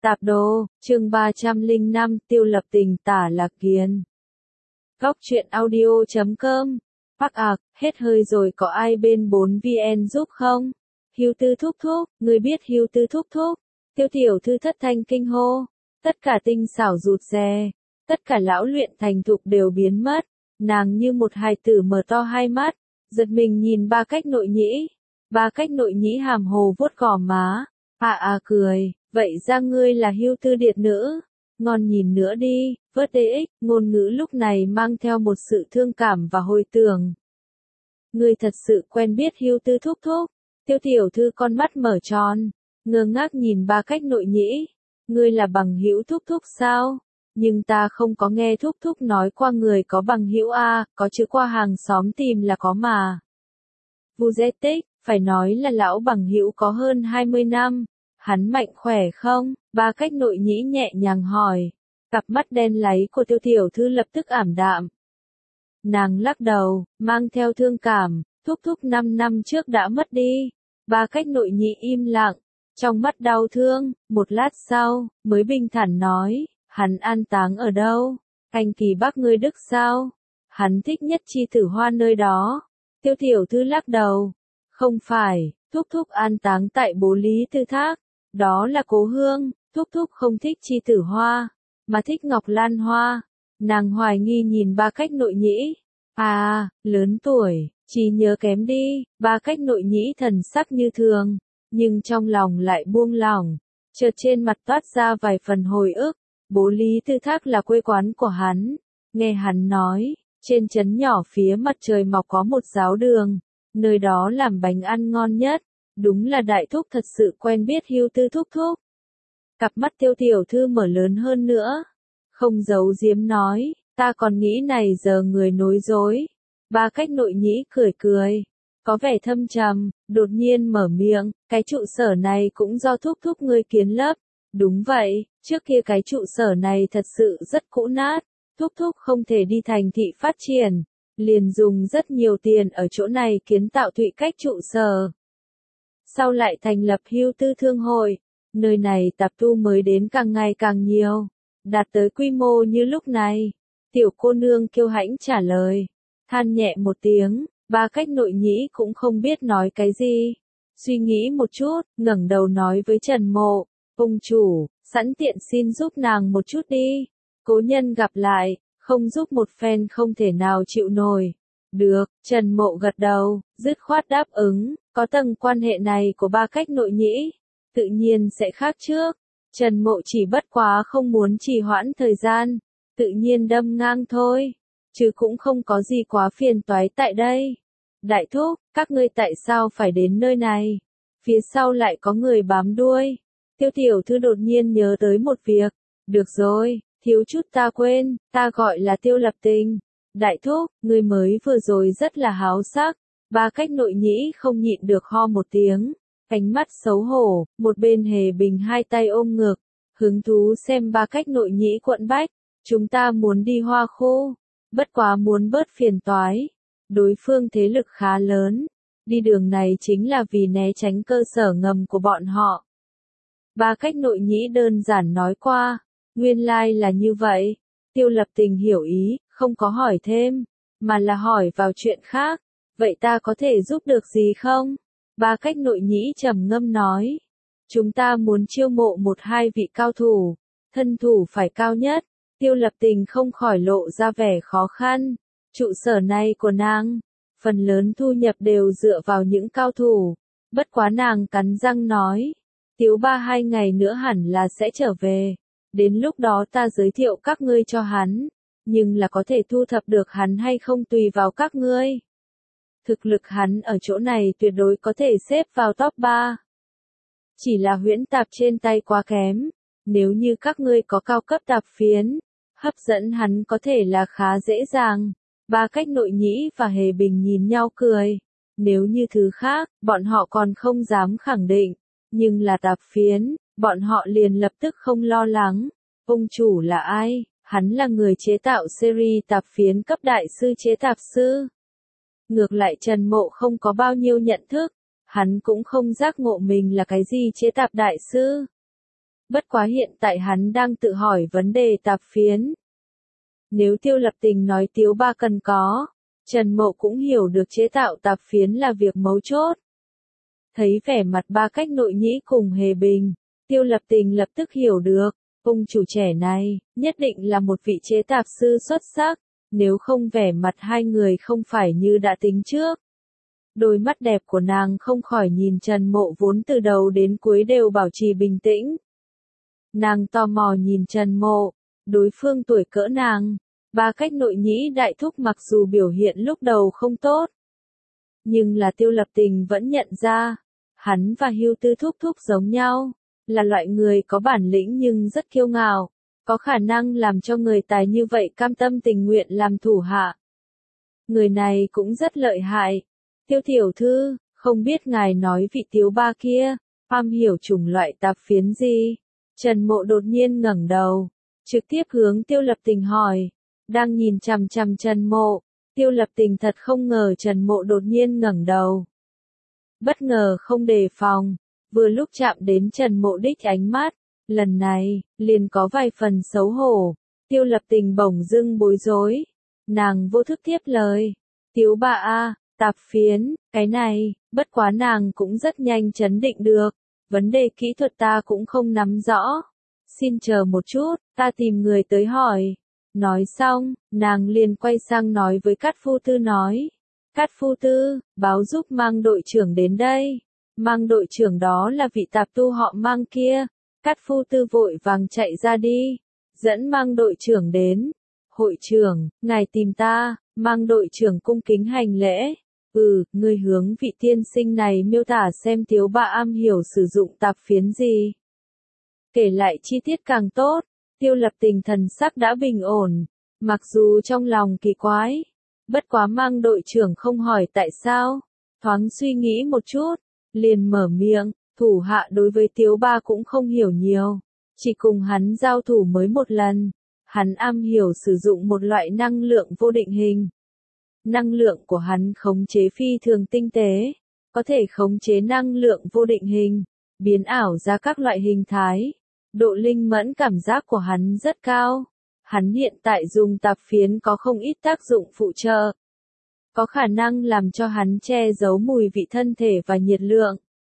Tạp đồ, chương 305, Tiêu Lập Tình tả Lạc Kiền. Góc truyện audio.com. Bắc ạc, hết hơi rồi có ai bên 4VN giúp không? Hưu Tư thúc thúc, người biết Hưu Tư thúc thúc. Tiêu tiểu thư thất thanh kinh hô. Tất cả tinh xảo rụt rè, tất cả lão luyện thành thục đều biến mất. Nàng như một hài tử mở to hai mắt, giật mình nhìn Ba Cách Nội Nhĩ. Ba Cách Nội Nhĩ hàm hồ vuốt gò má, cười. Vậy ra ngươi là Hưu Tư điệt nữ, ngon nhìn nữa đi, vớt DX, ngôn ngữ lúc này mang theo một sự thương cảm và hồi tưởng. Ngươi thật sự quen biết Hưu Tư thúc thúc. Tiêu tiểu thư con mắt mở tròn, ngơ ngác nhìn Ba Cách Nội Nhĩ. Ngươi là bằng hữu thúc thúc sao? Nhưng ta không có nghe thúc thúc nói qua người có bằng hữu a, có chữ qua hàng xóm tìm là có mà. Vuzetic, phải nói là lão bằng hữu có hơn 20 năm. Hắn mạnh khỏe không? Ba Cách Nội Nhĩ nhẹ nhàng hỏi. Cặp mắt đen láy của tiêu tiểu thư lập tức ảm đạm. Nàng lắc đầu, mang theo thương cảm, thúc thúc 5 năm trước đã mất đi. Ba Cách Nội Nhĩ im lặng, trong mắt đau thương, một lát sau, mới bình thản nói, hắn an táng ở đâu? Anh Kỳ Bắc ngươi Đức sao? Hắn thích nhất Chi Tử Hoa nơi đó. Tiêu tiểu thư lắc đầu. Không phải, thúc thúc an táng tại Bố Lý Tư Thác. Đó là cố hương, thúc thúc không thích Chi Tử Hoa, mà thích Ngọc Lan Hoa. Nàng hoài nghi nhìn Ba Cách Nội Nhĩ. Lớn tuổi, trí nhớ kém đi. Ba Cách Nội Nhĩ thần sắc như thường, nhưng trong lòng lại buông lỏng. Chợt trên mặt toát ra vài phần hồi ức. Bố Lý Tư Thác là quê quán của hắn. Nghe hắn nói, trên trấn nhỏ phía mặt trời mọc có một giáo đường, nơi đó làm bánh ăn ngon nhất. Đúng là đại thúc thật sự quen biết Hưu Tư thúc thúc. Cặp mắt tiêu tiểu thư mở lớn hơn nữa. Không giấu giếm nói, ta còn nghĩ này giờ người nối dối. Ba Cách Nội Nhĩ cười cười, có vẻ thâm trầm, đột nhiên mở miệng, cái trụ sở này cũng do thúc thúc ngươi kiến lấp. Đúng vậy, trước kia cái trụ sở này thật sự rất cũ nát, thúc thúc không thể đi thành thị phát triển, liền dùng rất nhiều tiền ở chỗ này kiến tạo Thụy Cách trụ sở. Sau lại thành lập Hưu Tư Thương hội, nơi này tạp tu mới đến càng ngày càng nhiều, đạt tới quy mô như lúc này. Tiểu cô nương kiêu hãnh trả lời, than nhẹ một tiếng. Ba Cách Nội Nhĩ cũng không biết nói cái gì, suy nghĩ một chút, ngẩng đầu nói với Trần Mộ, ông chủ, sẵn tiện xin giúp nàng một chút đi. Cố nhân gặp lại, không giúp một phen không thể nào chịu nổi. Được, Trần Mộ gật đầu, dứt khoát đáp ứng, có tầng quan hệ này của Ba Cách Nội Nhĩ, tự nhiên sẽ khác trước. Trần Mộ chỉ bất quá không muốn trì hoãn thời gian, tự nhiên đâm ngang thôi, chứ cũng không có gì quá phiền toái tại đây. Đại thúc, các ngươi tại sao phải đến nơi này? Phía sau lại có người bám đuôi. Tiêu tiểu thư đột nhiên nhớ tới một việc. Được rồi, thiếu chút ta quên, ta gọi là Tiêu Lập Tình. Đại thúc, ngươi mới vừa rồi rất là háo sắc. Ba Cách Nội Nhĩ không nhịn được ho một tiếng, ánh mắt xấu hổ, một bên Hề Bình hai tay ôm ngực, hứng thú xem Ba Cách Nội Nhĩ quận bách. Chúng ta muốn đi Hoa Khô, bất quá muốn bớt phiền toái. Đối phương thế lực khá lớn, đi đường này chính là vì né tránh cơ sở ngầm của bọn họ. Ba Cách Nội Nhĩ đơn giản nói qua, nguyên lai là như vậy. Tiêu Lập Tình hiểu ý, không có hỏi thêm, mà là hỏi vào chuyện khác. Vậy ta có thể giúp được gì không? Ba Cách Nội Nhĩ trầm ngâm nói, chúng ta muốn chiêu mộ 1-2 vị cao thủ, thân thủ phải cao nhất. Tiêu Lập Tình không khỏi lộ ra vẻ khó khăn. Trụ sở này của nàng, phần lớn thu nhập đều dựa vào những cao thủ. Bất quá nàng cắn răng nói, Tiếu Ba 2 ngày nữa hẳn là sẽ trở về. Đến lúc đó ta giới thiệu các ngươi cho hắn, nhưng là có thể thu thập được hắn hay không tùy vào các ngươi. Thực lực hắn ở chỗ này tuyệt đối có thể xếp vào top 3. Chỉ là huyễn tạp trên tay quá kém. Nếu như các ngươi có cao cấp tạp phiến, hấp dẫn hắn có thể là khá dễ dàng. Ba Cách Nội Nhĩ và Hề Bình nhìn nhau cười. Nếu như thứ khác, bọn họ còn không dám khẳng định. Nhưng là tạp phiến, bọn họ liền lập tức không lo lắng. Ông chủ là ai? Hắn là người chế tạo series tạp phiến cấp đại sư chế tạp sư. Ngược lại Trần Mộ không có bao nhiêu nhận thức. Hắn cũng không giác ngộ mình là cái gì chế tạp đại sư. Bất quá hiện tại hắn đang tự hỏi vấn đề tạp phiến. Nếu Tiêu Lập Tình nói Tiếu Ba cần có, Trần Mộ cũng hiểu được chế tạo tạp phiến là việc mấu chốt. Thấy vẻ mặt Ba Cách Nội Nhĩ cùng Hề Bình, Tiêu Lập Tình lập tức hiểu được, ông chủ trẻ này, nhất định là một vị chế tạp sư xuất sắc, nếu không vẻ mặt hai người không phải như đã tính trước. Đôi mắt đẹp của nàng không khỏi nhìn Trần Mộ vốn từ đầu đến cuối đều bảo trì bình tĩnh. Nàng tò mò nhìn Trần Mộ, đối phương tuổi cỡ nàng, Ba Cách Nội Nhĩ đại thúc mặc dù biểu hiện lúc đầu không tốt. Nhưng là Tiêu Lập Tình vẫn nhận ra, hắn và Hưu Tư thúc thúc giống nhau, là loại người có bản lĩnh nhưng rất kiêu ngạo, có khả năng làm cho người tài như vậy cam tâm tình nguyện làm thủ hạ. Người này cũng rất lợi hại. Tiêu tiểu thư, không biết ngài nói vị Tiếu Ba kia, am hiểu chủng loại tạp phiến gì? Trần Mộ đột nhiên ngẩng đầu, trực tiếp hướng Tiêu Lập Tình hỏi, đang nhìn chằm chằm Trần Mộ. Tiêu Lập Tình thật không ngờ Trần Mộ đột nhiên ngẩng đầu. Bất ngờ không đề phòng, vừa lúc chạm đến Trần Mộ đích ánh mắt, lần này, liền có vài phần xấu hổ. Tiêu Lập Tình bỗng dưng bối rối, nàng vô thức tiếp lời, Tiếu Ba a, tạp phiến, cái này, bất quá nàng cũng rất nhanh chấn định được, vấn đề kỹ thuật ta cũng không nắm rõ. Xin chờ một chút, ta tìm người tới hỏi. Nói xong, nàng liền quay sang nói với Cát Phu Tư nói. Cát Phu Tư, báo giúp Mang đội trưởng đến đây. Mang đội trưởng đó là vị tạp tu họ Mang kia. Cát Phu Tư vội vàng chạy ra đi, dẫn Mang đội trưởng đến. Hội trưởng, ngài tìm ta. Mang đội trưởng cung kính hành lễ. Ngươi hướng vị tiên sinh này miêu tả xem Tiếu Ba am hiểu sử dụng tạp phiến gì. Kể lại chi tiết càng tốt. Tiêu Lập Tình thần sắc đã bình ổn, mặc dù trong lòng kỳ quái, bất quá Mang đội trưởng không hỏi tại sao, thoáng suy nghĩ một chút, liền mở miệng, thủ hạ đối với Tiếu Ba cũng không hiểu nhiều, chỉ cùng hắn giao thủ mới một lần, hắn am hiểu sử dụng một loại năng lượng vô định hình. Năng lượng của hắn khống chế phi thường tinh tế, có thể khống chế năng lượng vô định hình, biến ảo ra các loại hình thái. Độ linh mẫn cảm giác của hắn rất cao. Hắn hiện tại dùng tạp phiến có không ít tác dụng phụ trợ. Có khả năng làm cho hắn che giấu mùi vị thân thể và nhiệt lượng.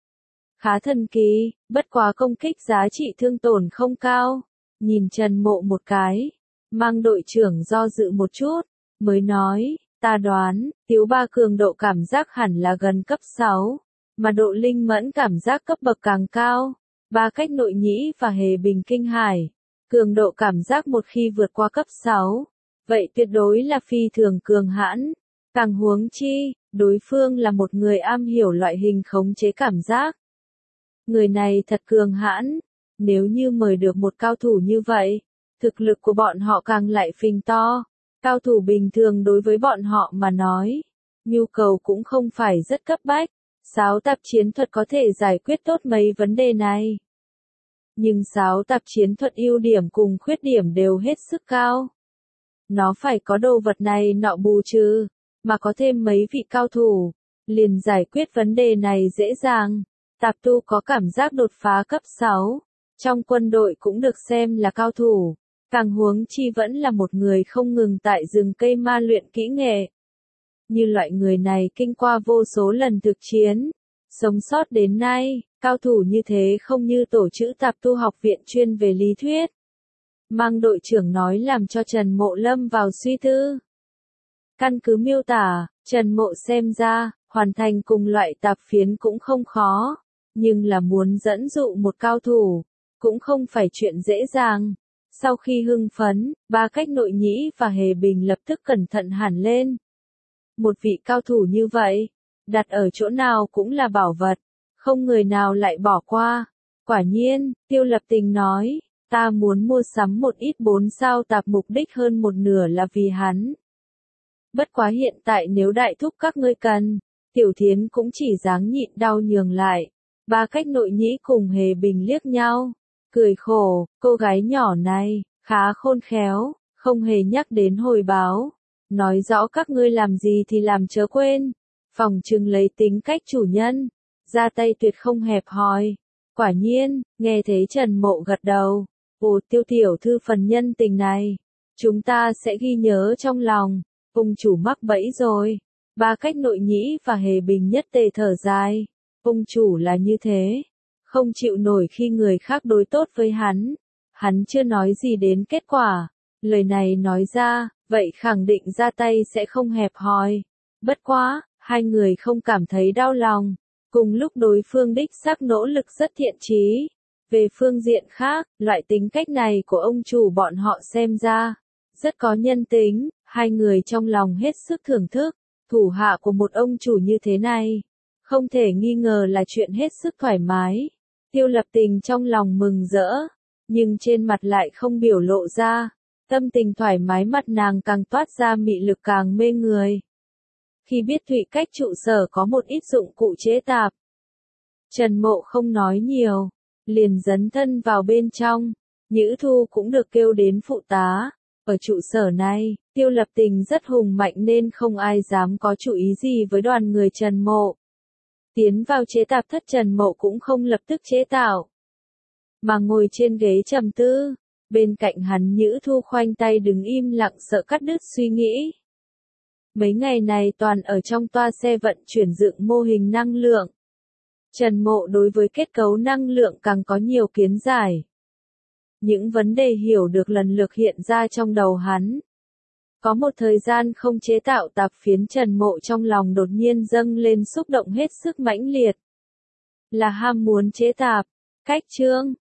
Khá thần kỳ, bất quá công kích giá trị thương tổn không cao. Nhìn Trần Mộ một cái, Mang đội trưởng do dự một chút, mới nói, ta đoán, Tiếu Ba cường độ cảm giác hẳn là gần cấp 6, mà độ linh mẫn cảm giác cấp bậc càng cao. Ba Cách Nội Nhĩ và Hề Bình kinh hãi, cường độ cảm giác một khi vượt qua cấp 6, vậy tuyệt đối là phi thường cường hãn, càng huống chi, đối phương là một người am hiểu loại hình khống chế cảm giác. Người này thật cường hãn, nếu như mời được một cao thủ như vậy, thực lực của bọn họ càng lại phình to, cao thủ bình thường đối với bọn họ mà nói, nhu cầu cũng không phải rất cấp bách. Sáo tạp chiến thuật có thể giải quyết tốt mấy vấn đề này. Nhưng sáo tạp chiến thuật ưu điểm cùng khuyết điểm đều hết sức cao. Nó phải có đồ vật này nọ bù trừ, mà có thêm mấy vị cao thủ, liền giải quyết vấn đề này dễ dàng. Tạp tu có cảm giác đột phá cấp 6, trong quân đội cũng được xem là cao thủ, càng huống chi vẫn là một người không ngừng tại rừng cây ma luyện kỹ nghệ. Như loại người này kinh qua vô số lần thực chiến, sống sót đến nay, cao thủ như thế không như tổ chữ tạp tu học viện chuyên về lý thuyết. Mang đội trưởng nói làm cho Trần Mộ lâm vào suy tư. Căn cứ miêu tả, Trần Mộ xem ra, hoàn thành cùng loại tạp phiến cũng không khó, nhưng là muốn dẫn dụ một cao thủ, cũng không phải chuyện dễ dàng. Sau khi hưng phấn, Ba Cách Nội Nhĩ và Hề Bình lập tức cẩn thận hẳn lên. Một vị cao thủ như vậy, đặt ở chỗ nào cũng là bảo vật, không người nào lại bỏ qua. Quả nhiên, Tiêu Lập Tình nói, ta muốn mua sắm một ít 4 sao tạp mục đích hơn một nửa là vì hắn. Bất quá hiện tại nếu đại thúc các ngươi cần, Tiểu Thiến cũng chỉ dáng nhịn đau nhường lại. Ba Cách Nội Nhĩ cùng Hề Bình liếc nhau, cười khổ, cô gái nhỏ này, khá khôn khéo, không hề nhắc đến hồi báo. Nói rõ các ngươi làm gì thì làm chớ quên, phòng trừng lấy tính cách chủ nhân, ra tay tuyệt không hẹp hòi. Quả nhiên, nghe thấy Trần Mộ gật đầu. Ồ, Tiêu tiểu thư phần nhân tình này, chúng ta sẽ ghi nhớ trong lòng. Ung chủ mắc bẫy rồi. Ba Cách Nội Nhĩ và Hề Bình nhất tề thở dài. Ung chủ là như thế, không chịu nổi khi người khác đối tốt với hắn. Hắn chưa nói gì đến kết quả. Lời này nói ra, vậy khẳng định ra tay sẽ không hẹp hòi. Bất quá, hai người không cảm thấy đau lòng. Cùng lúc đối phương đích xác nỗ lực rất thiện chí. Về phương diện khác, loại tính cách này của ông chủ bọn họ xem ra rất có nhân tính, hai người trong lòng hết sức thưởng thức. Thủ hạ của một ông chủ như thế này, không thể nghi ngờ là chuyện hết sức thoải mái. Tiêu Lập Tình trong lòng mừng rỡ, nhưng trên mặt lại không biểu lộ ra. Tâm tình thoải mái mặt nàng càng toát ra mị lực càng mê người. Khi biết Thụy Cách trụ sở có một ít dụng cụ chế tạp, Trần Mộ không nói nhiều, liền dấn thân vào bên trong. Nhữ Thu cũng được kêu đến phụ tá. Ở trụ sở này, Tiêu Lập Tình rất hùng mạnh nên không ai dám có chủ ý gì với đoàn người Trần Mộ. Tiến vào chế tạp thất, Trần Mộ cũng không lập tức chế tạo, mà ngồi trên ghế trầm tư. Bên cạnh hắn Nhữ Thu khoanh tay đứng im lặng sợ cắt đứt suy nghĩ. Mấy ngày này toàn ở trong toa xe vận chuyển dựng mô hình năng lượng. Trần Mộ đối với kết cấu năng lượng càng có nhiều kiến giải. Những vấn đề hiểu được lần lượt hiện ra trong đầu hắn. Có một thời gian không chế tạo tạp phiến, Trần Mộ trong lòng đột nhiên dâng lên xúc động hết sức mãnh liệt. Là ham muốn chế tạp. Cách chương